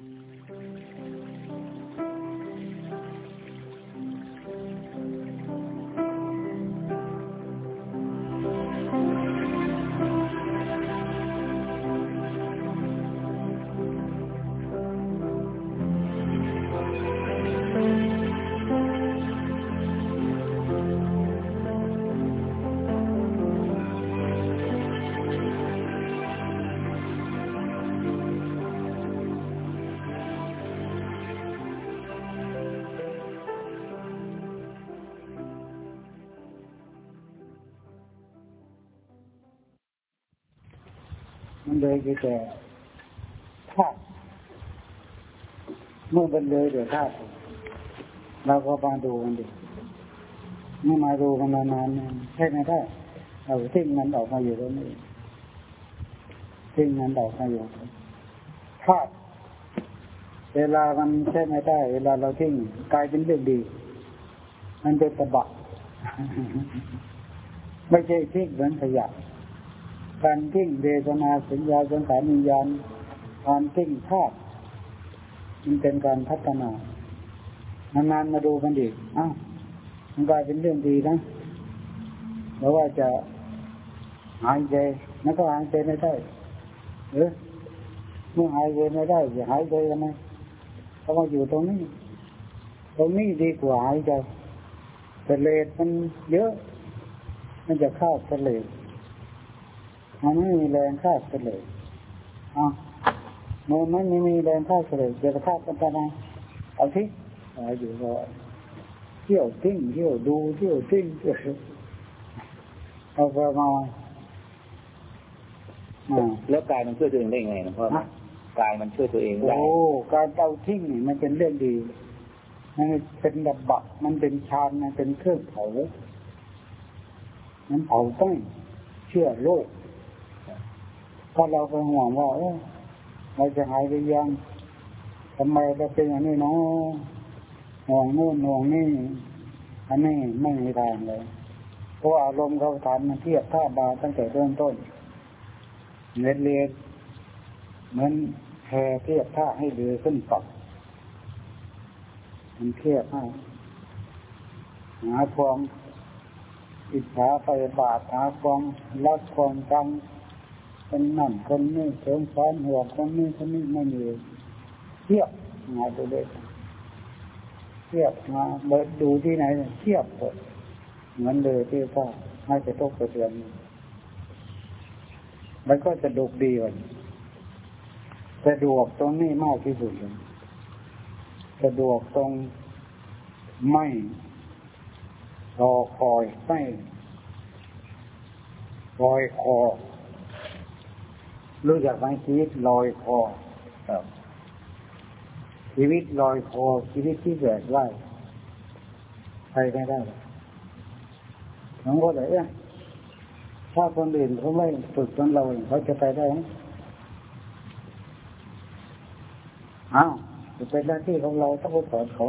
มันเลยก็แต่ธาตุเมื่อมันเลยเดี๋ยวธาตุเราก็มาดูมันดิเมื่อมาดูมันนานๆใช่ไหมได้เราทิ้งมันออกมาอยู่ตรงนี้ทิ้งมันออกมาอยู่ธาตุเวลามันใช่ไม่ได้เวลาเราทิ้งกลายเป็นเรื่องดีมันเป็นตบะไม่ใช่ทิ้งเหมือนขยะการทิ้งเวทนาสัญญาสังขารวิญญาณการทิ้งธาตุมันเป็นการพัฒนานานๆมาดูมันดีมันกลายเป็นเรื่องดีนะเพราะว่าจะหายใจมันก็หายใจไม่ได้เมื่อหายใจไม่ได้จะหายใจยังไงเพราะว่าอยู่ตรงนี้ดีกว่าหายใจแต่เลสมันเยอะมันจะฆ่าทะเลมันไม่มีแรงฆ่าทะเลมันไม่มีแรงฆ่าทะเลจะฆ่ากันนะเอาทิ้งอยู่ก็เที่ยวทิ้งเที่ยวดูเที่ยวทิ้งเอาไปมาแล้วกายมันช่วยตัวเองได้ไงนะพ่อกายมันช่วยตัวเองได้การเอาทิ้งนี่มันเป็นเรื่องดีมันเป็นดับบักมันเป็นฌานมันเป็นเครื่องเผามันเผาต้องเชื่อโลกถ้าเราไปห่วงว่าเราจะหายไปยังทำไมเราเป็นอย่างนี้เนาะห่วงโน่นห่วงนี่อันนี้ไม่มีทางเลยเพราะอารมณ์เขาฐานมันเทียบท่าบาตั้งแต่เริ่มต้นเรียนเหมือนแพเทียบท่าให้เรือขึ้นฝั่งมันเทียบให้หาความอิจฉาไปบาดหาความรักความชังคนนั่นคนนี้สงสารห่วงคนนี้ไม่มีเทียบมาดูเลยเทียบมาเบิดดูที่ไหนเทียบหมดเหมือนเลยที่ว่าไม่จะตกกระเทือนมันก็จะดุดีกว่าสะดวกตรงนี้มากที่สุดเลยสะดวกตรงไม่รอคอยไม่ลอยคอรู้จักไหมชีวิตลอยคอชีวิตลอยคอชีวิตที่แบกไว้ใครไม่ได้น้องก็เลยถ้าคนอื่นเขาไม่ฝึกจนเราเขาจะไปได้ไหมจะเป็นหน้าที่ของเราต้องไปสอนเขา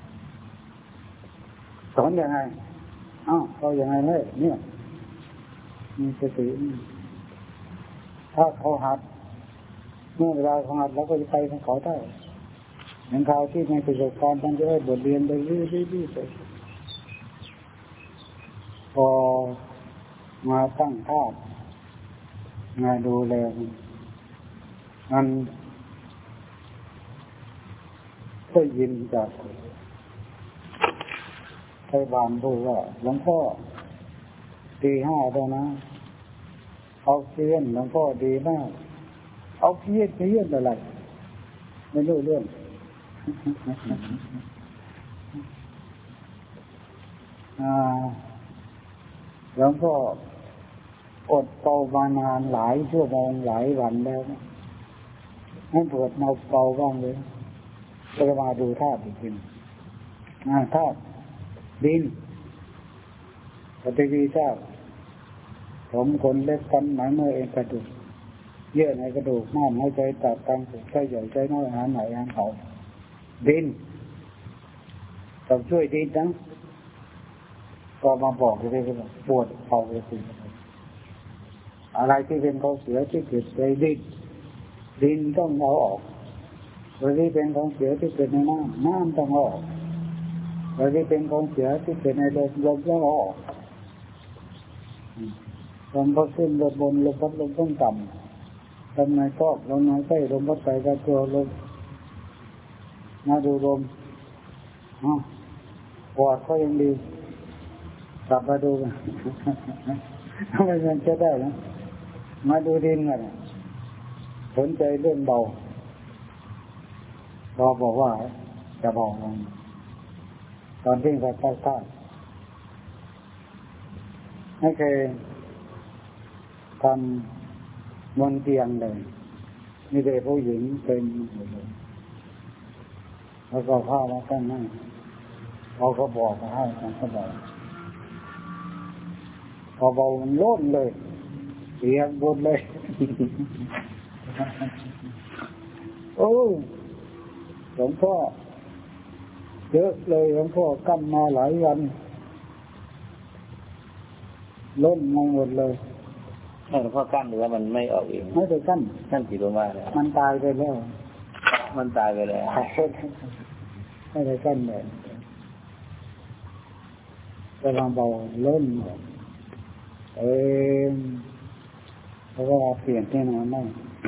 สอนยังไงเขายังไงเนี่ยมีสติถ้าเขาหัดเมื่อเวลาเขาหัดเราก็จะไปของเขาได้เหมือนเขาที่ในประสบการณ์ท่านจะได้บทเรียนไปเรื่อยๆไปพอมาตั้งท่ามาดูแลมันก็ยินจากไทยบ้านพูดว่าหลวงพ่อตี5แล้วนะเอาเพี้ยนหลวงพ่อดีมากเอาเพี้ยนอะไรไม่รู้เรื่องหลวงพ่ออดเป่ามานานหลายชั่วโมงหลายวันแล้วให้ปวดมาเป่าบ้างเลยก็มาดูธาตุอีกทีธาตุดินปฏิวีธาตุผมคนเล็กกันหมายเมื่อเองกระดูกเยื่อในกระดูกม้ามหายใจตับตังไส้ใหญ่ไส้น้อยอาหารไหนอาหารเขาดินต้องช่วยดินนะก็มาบอกเลยว่าปวดเข่าเลยสิอะไรที่เป็นเขาเสียที่เกิดในดินต้องเอาออกบางทีเป็นของเสียที่เกิดในน้ำต้องออกบางทีเป็นของเสียที่เกิดในลมต้องออกลมพัดขึ้นลมบนลมพัดลมต้องต่ำลมในซอกลมในไส้ลมพัดใส่กระตัวลมมาดูลมปอดก็ยังดีกลับมาดูทำไมมันจะได้นะมาดูดินกันสนใจเรื่องเบาเราบอกว่าจะเบาลงตอนที่เราเข้าไม่เคยทำบนเตียงเลยมีแต่ผู้หญิงเป็นแล้วก็ข้าวแล้วก็นั่งเขาก็บอกให้เขาบอกพอเบามันโล่นเลยเสียงบนเลยโอ้หลวงพ่อเยอะเลยหลวงพ่อกั้นมาหลายวันล้นมาหมดเลยหลวงพ่อกั้นหรือว่ามันไม่ออกเองไม่ได้กั้นกี่ตัวมาเนี่ยมันตายไปแล้วไม่ได้กั้นเลยกำลังเบาล้นเพราะว่าเปลี่ยนที่นอนได้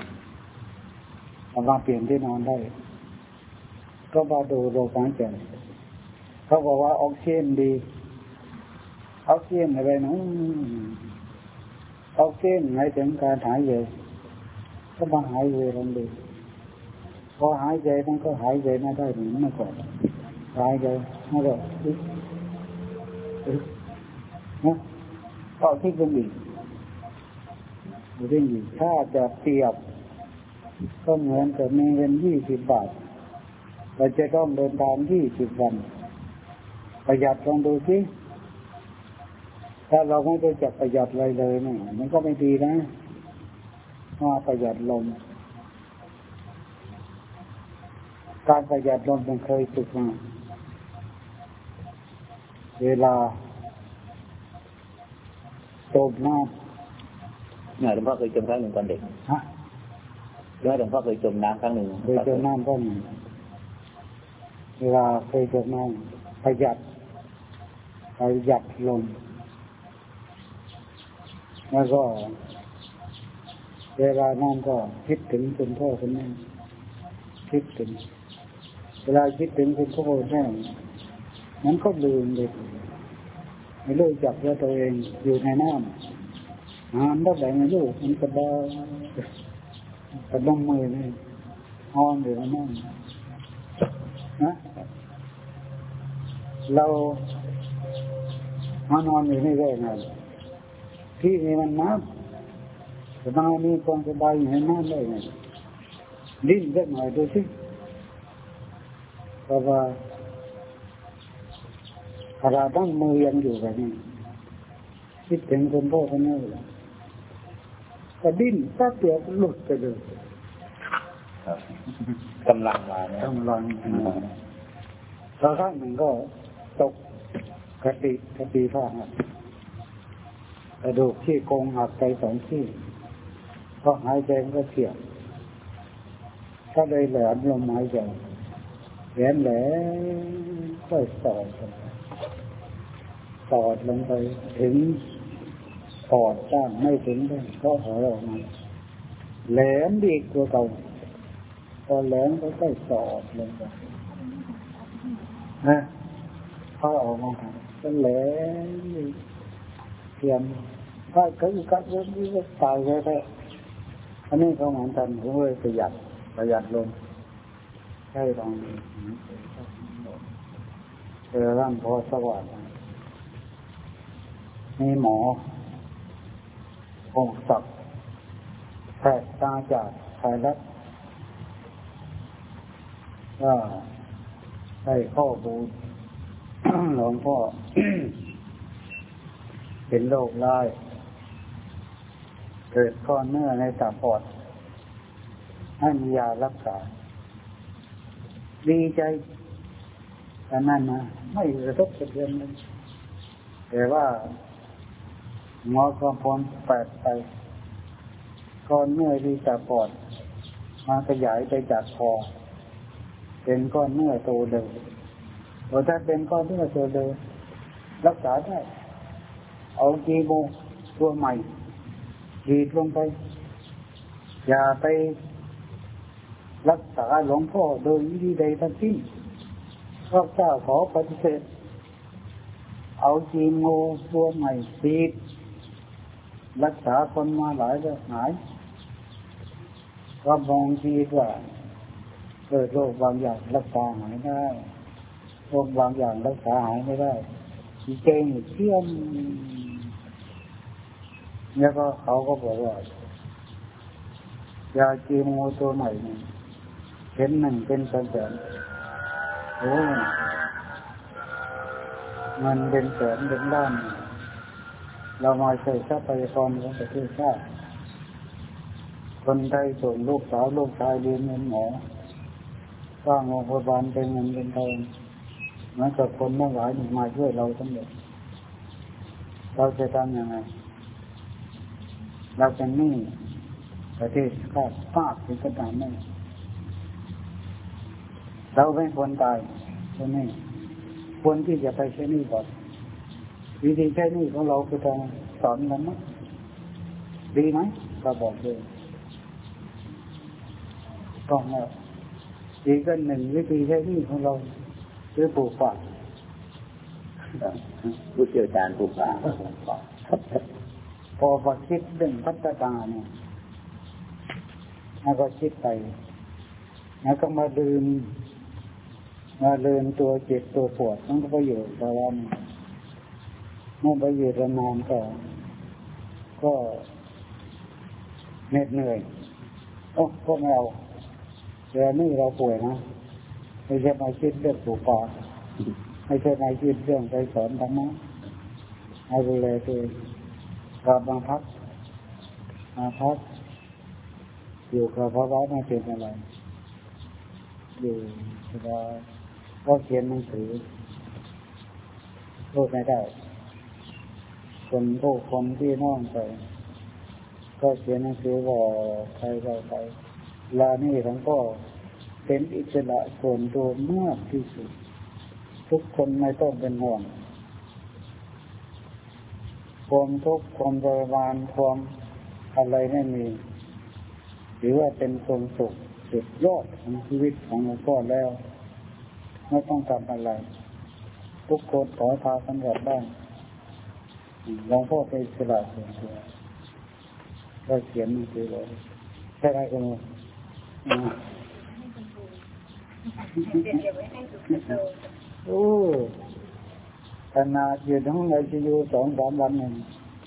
มาเปลี่ยนที่นอนได้ก็มาดูโรคหายใจเขาบอกว่าออกซิเจนดีออกซิเจนอะไรนะออกซิเจนหมายถึงการหายใจก็มาหายใจลงดีพอหายใจมันก็หายใจไม่ได้เหมือนเมื่อก่อนหายใจไม่ได้นะก็ที่เป็นอีกถ้าจะเปรียบก็เหมือนกับมีเงิน20 บาทเราจะต้องเดินทาง20 วันประหยัดลองดูสิถ้าเราไม่ได้จับประหยัดอะไรเลยเนี่ยมันก็ไม่ดีนะมาประหยัดลมการประหยัดลมมันเคยฝึกมาเวลาจมน้ำหลวงพ่อเคยจมครั้งหนึ่งตอนเด็กหลวงพ่อเคยจมน้ำครั้งหนึ่งเคยจมน้ำก็มีเวลาเคยจมน้ำประหยัดลมแล้วก็เวลานั่นก็คิดถึงคุณพ่อคุณแม่คิดถึงเวลาคิดถึงคุณพ่อคุณแม่มันก็ลืมเลยไม่รู้จักว่าตัวเองอยู่ในน้ำได้แบบไม่รู้มันกระดากระดมมือเลยนอนอยู่ในน้ำนะเรานอนอยู่นี่ได้ไงที่นี่มันน้ำแต่มามีความสบายอยู่ในน้ำได้ไงดิ้นสักหน่อยดูสิเพราะว่าขณะตั้งมือยังอยู่แบบนี้คิดถึงคนพ่อคนแม่เลยก็ดิ้นแป๊บเดียวหลุดไปเลยกำลังมาเนี่ยกำลังแล้วครั้งหนึ่งก็ตกกระติผ้าหักกระดูกที่โครงหักไป2 ที่เพราะหายใจก็เสียบก็เลยแหลมลมหายใจแหลมค่อยสอดลงไปถึงปอดจ้างไม่ถึงได้ก็หายออกมาแหลมดีกว่าเก่าพอแหลมก็ค่อยสอดลงไปนะพอออกมาก็แหลมเทียมถ้าเกิดกัดเรื่องนี้ก็ตายไปแล้วอันนี้เขาเหมือนกันผมเลยประหยัดลงใช่ลองร่างพอสว่างมีหมอองค์ศักดิ์แพทย์ตาจากไทยรัฐก็ให้ข้อมูลหลวงพ่อ เป็นโรคร้ายเกิดก้อนเนื้อในตับปอดให้มียารักษาดีใจแต่นั่นนะไม่กระทบกระเทือนเลยแต่ว่าหมอกำพลแปดไปก้อนเนื้อที่ตับปอดมาขยายไปจากคอเป็นก้อนเนื้อโตเร็วถ้าเป็นก้อนเนื้อโตเร็วรักษาได้เอาคีโมตัวใหม่ฉีดลงไปอย่าไปรักษาหลวงพ่อโดยวิธีใดทั้งสิ้นพระเจ้าขอปฏิเสธเอาคีโมตัวใหม่ฉีดรักษาคนมาหลายแล้วหายก็มองทีว่าเกิดโรคบางอย่างรักษาหายได้โรคบางอย่างรักษาหายไม่ได้เก่งเชื่อมแล้วก็เขาก็บอกว่ายาคีโมตัวใหม่นี่เข็มหนึ่งเป็นแสนโอ้มันเป็นแสนเป็นล้านเรามาใช้ทรัพยากรของประเทศชาติคนไทยส่งลูกสาวลูกชายเรียนเป็นหมอสร้างโรงพยาบาลเป็นเงินเป็นทองเหมือนกับคนทั้งหลายมาช่วยเราทั้งหมดเราจะทำยังไงเราจะหนี้ประเทศชาติมากถึงขนาดนั้นเราไม่ควรตายคนนี้ควรที่จะไปใช้หนี้ก่อนวิธีใช้หนี้ของเราคือการสอนกันมั้ยดีไหมเราบอกเลยต้องแล้วอีกอันหนึ่งวิธีใช้หนี้ของเราคือปลูกป่าผู้เชี่ยวชาญปลูกป่าพอคิดเรื่องพัฒนาเนี่ยแล้วก็คิดไปแล้วก็มาลืมตัวเจ็บตัวปวดมันก็ประโยชน์แต่ว่าเมื่อประโยชน์นานก็เหน็ดเหนื่อยพวกเราเดี๋ยวนี้เราป่วยนะไม่ใช่มาคิดเรื่องปลูกป่าไม่ใช่มาคิดเรื่องไปสอนธรรมะให้ดูแลตัวเองกลับมาพักอยู่กับภาวะไม่เป็นอะไรอยู่สบายก็เขียนหนังสือพูดไม่ได้คนที่น้องไปก็เขียนหนังสือบอกใครลานี่ของก็เป็นอิสระส่วนตัวมากที่สุดทุกคนไม่ต้องเป็นห่วงความทุกข์ความทรมานความอะไรไม่มีหรือว่าเป็นความสุขสุดยอดของชีวิตของหลวงพ่อแล้วไม่ต้องทำอะไรทุกคนขอพากันกลับบ้านหลวงพ่อเป็นอิสระส่วนตัวก็เขียนหนังสือเลยใช่ไหมคุณโอ้ขนาดอยู่ทั้งในที่อยู่2-3 วันนึง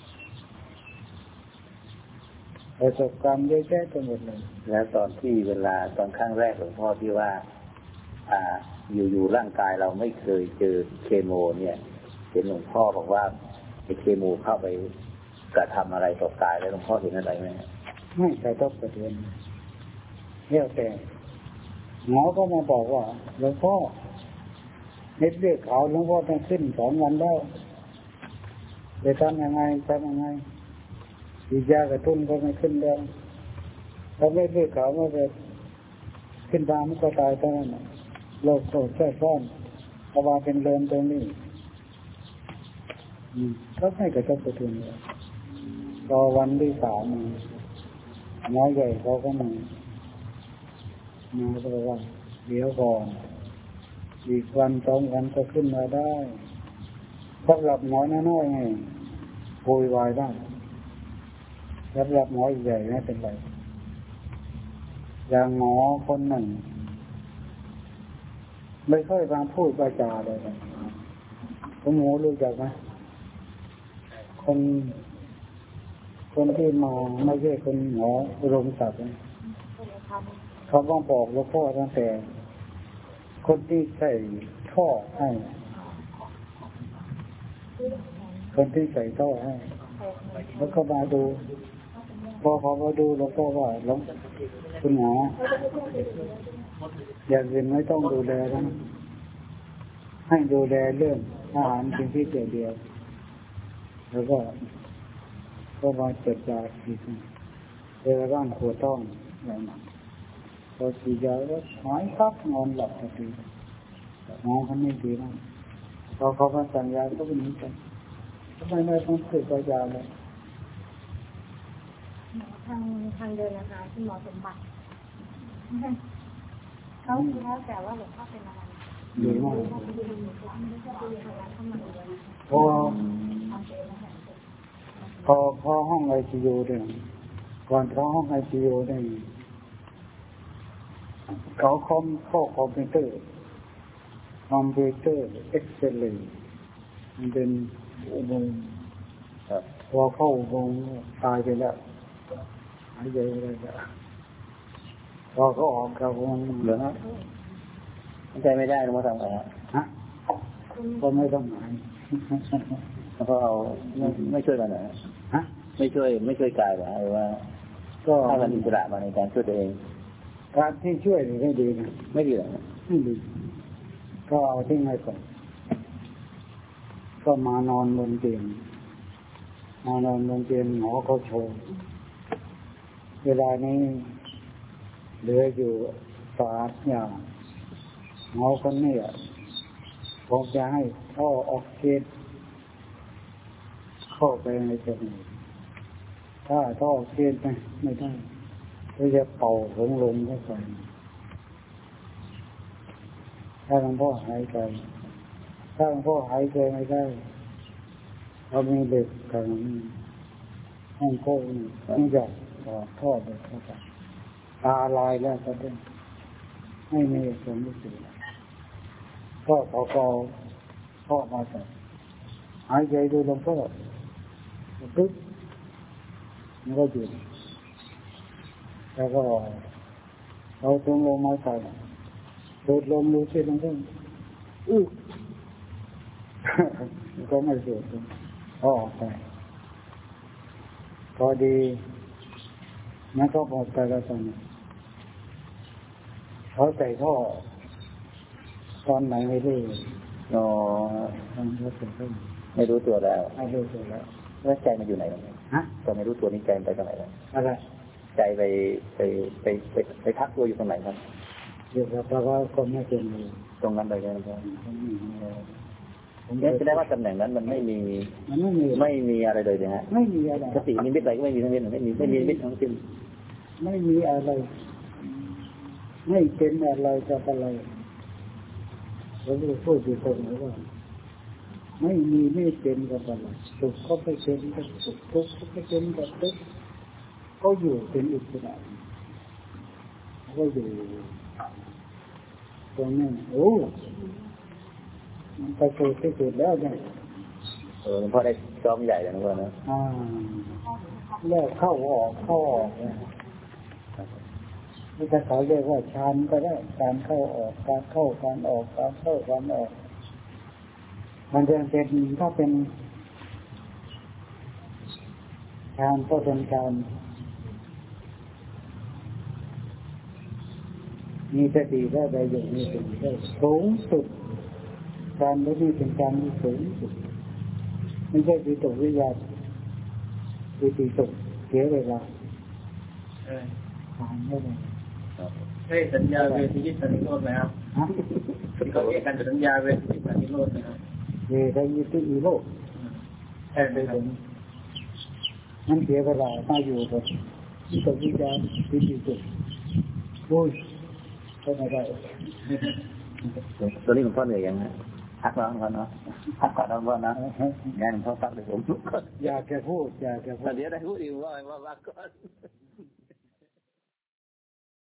ประสบการณ์เยอะแยะไปหมดเลยแล้วตอนครั้งแรกหลวงพ่อที่ว่าอยู่ร่างกายเราไม่เคยเจอเคมีเนี่ยเห็นหลวงพ่อบอกว่าไอ้เคมีเข้าไปกระทำอะไรต่อกายแล้วหลวงพ่อเห็นอะไรไหมไม่กระทบกระเทือนเรียกแต่หมอก็มาบอกว่าหลวงพ่อเม็ดเลือดขาวหลวงพ่อต้องขึ้น2 วันแล้วจะทำยังไงอีกยากระตุ้นก็ไม่ขึ้นแล้วถ้าเม็ดเลือดขาวไม่ไปขึ้นมามันก็ตายเท่านั้นโรคโรคแค่ซ่อนเพราะว่าเป็นเริมตรงนี้ก็ไม่กระทบกระเทือนเลยรอวันที่3หมอใหญ่เขาก็มาก็บอกว่าเดี๋ยวก่อนอีก1-2 วันก็ขึ้นมาได้สำหรับหมอน้อยๆไงโวยวายได้สำหรับหมอใหญ่ไม่เป็นไรอย่างหมอคนหนึ่งไม่ค่อยมาพูดจาเลยคุณหมอรู้จักไหมคนที่มาไม่ใช่คนหมออุดมศักดิ์เขาต้องบอกหลวงพ่อตั้งแต่คนที่ใส่ท่อให้แล้วก็มาดูพอเขามาดูแล้วก็ว่าหลวงคุณหมออย่างอื่นไม่ต้องดูแลนะให้ดูแลเรื่องอาหารเพียงที่เดียวแล้วก็มาจัดการอีกร่างหัวต้องอะไรนั้นพอฉีดยาแล้วหายครับนอนหลับทันทีหมอเขาไม่ดีนะพอเขามาสั่งยาก็ไม่หนีกันทำไมไม่ต้องสืบยาเลยทางเดินนะคะที่หมอสมบัติเขาแล้วแต่ว่าหลวงพ่อเป็นอะไรดีมากพอห้องไอซียูเนี่ยก่อนเข้าห้องไอซียูเนี่ยเขาเข้าคอมพิวเตอร์เอ็กเซลเลยมันเป็นอุโมงค์พอเข้าอุโมงค์ตายไปแล้วหายใจอะไรแล้วพอเขาออกจากอุโมงค์เหลือใจไม่ได้หรือว่าทำไงฮะก็ไม่ต้องหายแล้วก็เอาไม่ช่วยกันนะฮะไม่ช่วยกายหรือว่าก็ให้มันอิสระมาในการช่วยตัวเองการที่ช่วยไม่ดีนะไม่ดีหรอไม่ดีก็เอาทิ้งไว้ก่อนก็มานอนบนเตียงหมอเขาโชว์เวลานี้เหลืออยู่3 อย่างหมอคนนี้ผมจะให้ท่อออกซิเจนเข้าไปในจมูกถ้าท่อออกซิเจนไม่ได้ก็จะเป่าลงเข้าไปถ้าหลวงพ่อหายใจไม่ได้เรามีเด็กกันห้องโค้งนี่จะต่อท่อเด็กเข้าไปตาลายแล้วก็ได้ไม่มีสมรู้สึกก็พ่อมาใส่หายใจดูหลวงพ่อปึ๊บมันก็หยุดแล้วก็เอาตรงลงมาใส่ดูดลมดูสิหลวงพ่อก็ไม่สูดออกไปพอดีนักก็ออกไปแล้วตอนนี้เขาใส่ท่อตอนไหนไม่รู้ไม่รู้ตัวแล้วแล้วใจมันอยู่ไหนฮะตอนไม่รู้ตัวนี้ใจไปตรงไหนแล้วอะไรใจไปพักตัวอยู่ตรงไหนครับอยู่กับพระว่าคนไม่เป็นตรงนั้นเลยครับผมแสดงว่าตำแหน่งนั้นมันไม่มีอะไรเลยนะฮะไม่มีอะไรสตินิมิตอะไรก็ไม่มีทั้งนั้นไม่มีนิมิตทั้งสิ้นไม่มีอะไรไม่เป็นอะไรกับอะไรเราพูดอยู่ตรงนี้ว่าไม่มีไม่เป็นกับอะไรสุขก็ไม่เป็นกับสุขทุกข์ก็ไม่เป็นกับทุกข์ก็อยู่เป็นอิสระก็อยู่ตรงนี้โอ้มันไปเกิดที่สุดแล้วเนี่ยหลวงพ่อได้ซ้อมใหญ่แล้วนะพ่อนะแล้วเข้าออกนี่ถ้าเขาเรียกว่าฌานก็ได้การเข้าออกการเข้าการออกการเข้าการออกมันจะเป็นถ้าเป็นฌานก็เป็นฌานมีสติได้ไปอยู่ในสิ่งที่สูงสุดการไม่ได้เป็นการที่สูงสุดไม่ใช่วิตกวิจารวิติตกเสียเวลาผ่านไม่ได้ให้สัญญาเวทียิตนิโรธไหมครับที่เขาเรียกกันสัญญาเวทียิตนิโรธนะครับเวทียิตนิโรธใช่ไหมครับมันเสียเวลามาอยู่กับวิตกวิจารวิติตกโอ้ยก็ไม่ได้ตอนนี้หลวงพ่อเหนื่อยยังฮะพักแล้วก่อนเนาะพักก่อนแล้วว่านะงานหลวงพ่อพักเดี๋ยวผมอยากจะพูดเดี๋ยวได้พูดอีกว่าก่อน